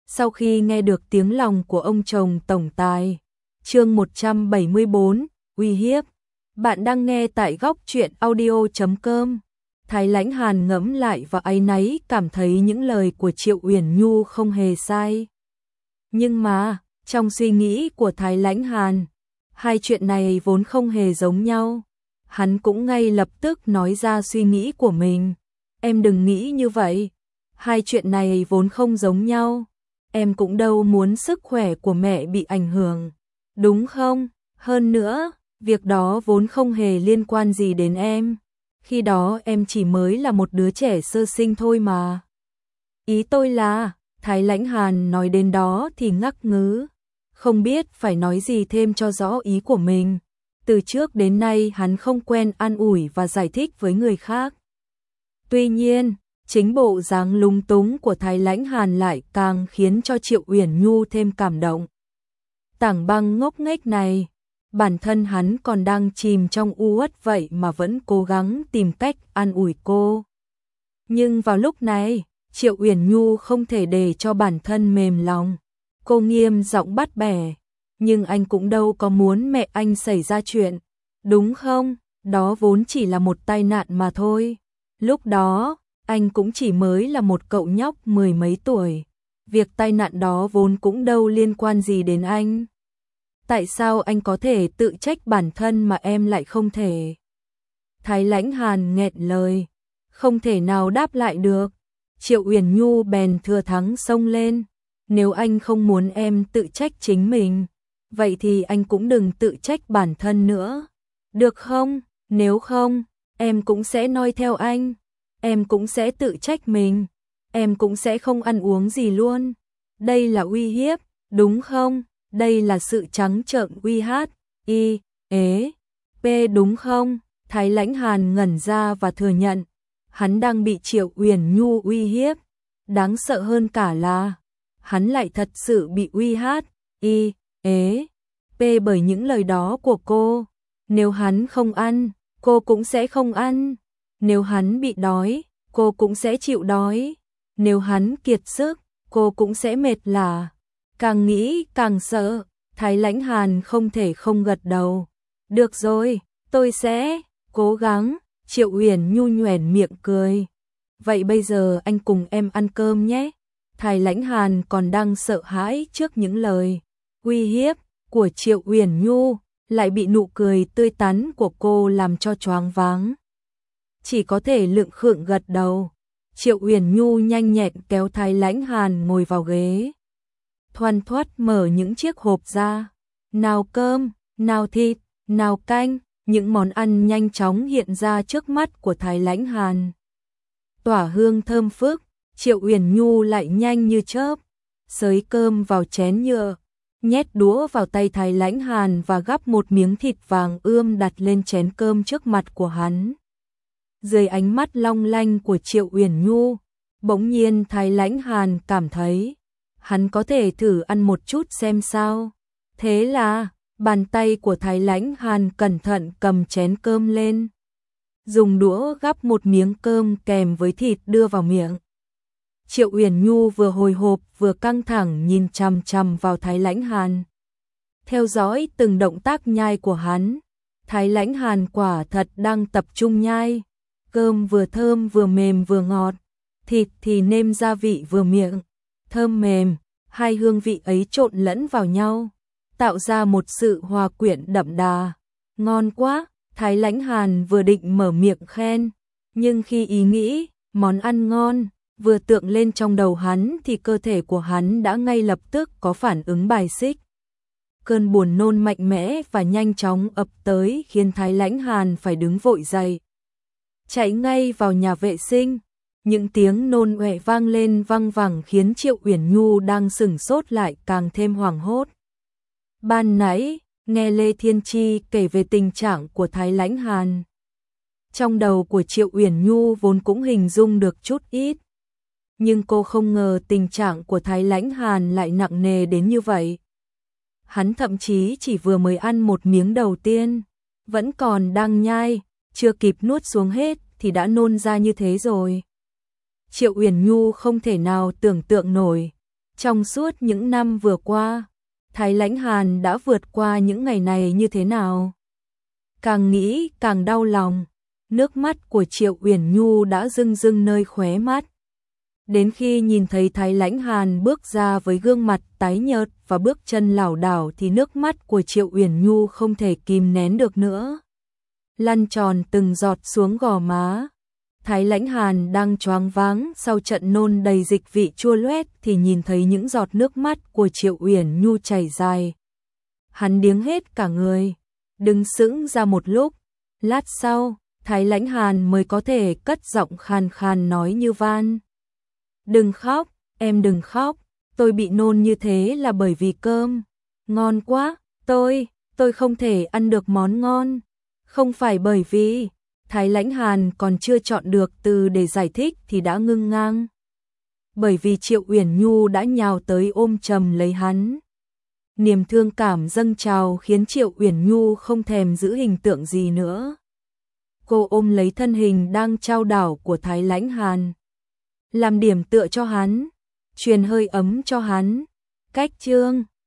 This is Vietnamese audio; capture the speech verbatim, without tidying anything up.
Sau khi nghe được tiếng lòng của ông chồng tổng tài. Chương một trăm bảy mươi bốn, uy hiếp. Bạn đang nghe tại góc truyện audio chấm com. Thái Lãnh Hàn ngẫm lại và áy náy cảm thấy những lời của Triệu Uyển Nhu không hề sai. Nhưng mà, trong suy nghĩ của Thái Lãnh Hàn, hai chuyện này vốn không hề giống nhau. Hắn cũng ngay lập tức nói ra suy nghĩ của mình. Em đừng nghĩ như vậy. Hai chuyện này vốn không giống nhau. Em cũng đâu muốn sức khỏe của mẹ bị ảnh hưởng. Đúng không? Hơn nữa, việc đó vốn không hề liên quan gì đến em. Khi đó em chỉ mới là một đứa trẻ sơ sinh thôi mà. Ý tôi là, Thái Lãnh Hàn nói đến đó thì ngắc ngứ. Không biết phải nói gì thêm cho rõ ý của mình. Từ trước đến nay hắn không quen an ủi và giải thích với người khác. Tuy nhiên, chính bộ dáng lúng túng của Thái Lãnh Hàn lại càng khiến cho Triệu Uyển Nhu thêm cảm động. Tảng băng ngốc nghếch này, bản thân hắn còn đang chìm trong u uất vậy mà vẫn cố gắng tìm cách an ủi cô. Nhưng vào lúc này, Triệu Uyển Nhu không thể để cho bản thân mềm lòng. Cô nghiêm giọng bắt bẻ, nhưng anh cũng đâu có muốn mẹ anh xảy ra chuyện, đúng không? Đó vốn chỉ là một tai nạn mà thôi. Lúc đó, anh cũng chỉ mới là một cậu nhóc mười mấy tuổi. Việc tai nạn đó vốn cũng đâu liên quan gì đến anh. Tại sao anh có thể tự trách bản thân mà em lại không thể? Thái Lãnh Hàn nghẹn lời, không thể nào đáp lại được. Triệu Uyển Nhu bèn thừa thắng xông lên. Nếu anh không muốn em tự trách chính mình, vậy thì anh cũng đừng tự trách bản thân nữa. Được không? Nếu không, em cũng sẽ noi theo anh. Em cũng sẽ tự trách mình. Em cũng sẽ không ăn uống gì luôn. Đây là uy hiếp, đúng không? Đây là sự trắng trợn uy hát, y, ế, p đúng không? Thái Lãnh Hàn ngẩn ra và thừa nhận. Hắn đang bị Triệu Uyển Nhu uy hiếp. Đáng sợ hơn cả là hắn lại thật sự bị uy hát, y, ế, p bởi những lời đó của cô. Nếu hắn không ăn, cô cũng sẽ không ăn. Nếu hắn bị đói, cô cũng sẽ chịu đói. Nếu hắn kiệt sức, cô cũng sẽ mệt lả. Càng nghĩ càng sợ, Thái Lãnh Hàn không thể không gật đầu. Được rồi, tôi sẽ cố gắng. Triệu Uyển Nhu nhoẻn miệng cười. Vậy bây giờ anh cùng em ăn cơm nhé. Thái Lãnh Hàn còn đang sợ hãi trước những lời uy hiếp của Triệu Uyển Nhu, lại bị nụ cười tươi tắn của cô làm cho choáng váng. Chỉ có thể lượng khượng gật đầu. Triệu Uyển Nhu nhanh nhẹn kéo Thái Lãnh Hàn ngồi vào ghế. Thoăn thoắt mở những chiếc hộp ra. Nào cơm, nào thịt, nào canh, những món ăn nhanh chóng hiện ra trước mắt của Thái Lãnh Hàn. Tỏa hương thơm phức, Triệu Uyển Nhu lại nhanh như chớp, xới cơm vào chén nhựa, nhét đũa vào tay Thái Lãnh Hàn và gắp một miếng thịt vàng ươm đặt lên chén cơm trước mặt của hắn. Dưới ánh mắt long lanh của Triệu Uyển Nhu, bỗng nhiên Thái Lãnh Hàn cảm thấy hắn có thể thử ăn một chút xem sao. Thế là, bàn tay của Thái Lãnh Hàn cẩn thận cầm chén cơm lên, dùng đũa gắp một miếng cơm kèm với thịt đưa vào miệng. Triệu Uyển Nhu vừa hồi hộp vừa căng thẳng nhìn chằm chằm vào Thái Lãnh Hàn, theo dõi từng động tác nhai của hắn. Thái Lãnh Hàn quả thật đang tập trung nhai. Cơm vừa thơm vừa mềm vừa ngọt, thịt thì nêm gia vị vừa miệng, thơm mềm, hai hương vị ấy trộn lẫn vào nhau, tạo ra một sự hòa quyện đậm đà. Ngon quá, Thái Lãnh Hàn vừa định mở miệng khen, nhưng khi ý nghĩ món ăn ngon vừa tượng lên trong đầu hắn thì cơ thể của hắn đã ngay lập tức có phản ứng bài xích. Cơn buồn nôn mạnh mẽ và nhanh chóng ập tới khiến Thái Lãnh Hàn phải đứng vội dậy, chạy ngay vào nhà vệ sinh. Những tiếng nôn ọe vang lên văng vẳng khiến Triệu Uyển Nhu đang sửng sốt lại càng thêm hoảng hốt. Ban nãy, nghe Lê Thiên Chi kể về tình trạng của Thái Lãnh Hàn, trong đầu của Triệu Uyển Nhu vốn cũng hình dung được chút ít. Nhưng cô không ngờ tình trạng của Thái Lãnh Hàn lại nặng nề đến như vậy. Hắn thậm chí chỉ vừa mới ăn một miếng đầu tiên, vẫn còn đang nhai, chưa kịp nuốt xuống hết thì đã nôn ra như thế rồi. Triệu Uyển Nhu không thể nào tưởng tượng nổi, Trong suốt những năm vừa qua, Thái Lãnh Hàn đã vượt qua những ngày này như thế nào? Càng nghĩ càng đau lòng, nước mắt của Triệu Uyển Nhu đã rưng rưng nơi khóe mắt. Đến khi nhìn thấy Thái Lãnh Hàn bước ra với gương mặt tái nhợt và bước chân lảo đảo thì nước mắt của Triệu Uyển Nhu không thể kìm nén được nữa. Lăn tròn từng giọt xuống gò má. Thái Lãnh Hàn đang choáng váng sau trận nôn đầy dịch vị chua loét thì nhìn thấy những giọt nước mắt của Triệu Uyển Nhu chảy dài. Hắn điếng hết cả người, đứng sững ra một lúc. Lát sau, Thái Lãnh Hàn mới có thể cất giọng khàn khàn nói như van. Đừng khóc, em đừng khóc, tôi bị nôn như thế là bởi vì cơm ngon quá, tôi, tôi không thể ăn được món ngon. Không phải bởi vì, Thái Lãnh Hàn còn chưa chọn được từ để giải thích thì đã ngưng ngang. Bởi vì Triệu Uyển Nhu đã nhào tới ôm chầm lấy hắn. Niềm thương cảm dâng trào khiến Triệu Uyển Nhu không thèm giữ hình tượng gì nữa. Cô ôm lấy thân hình đang chao đảo của Thái Lãnh Hàn, làm điểm tựa cho hắn, truyền hơi ấm cho hắn. Cách chương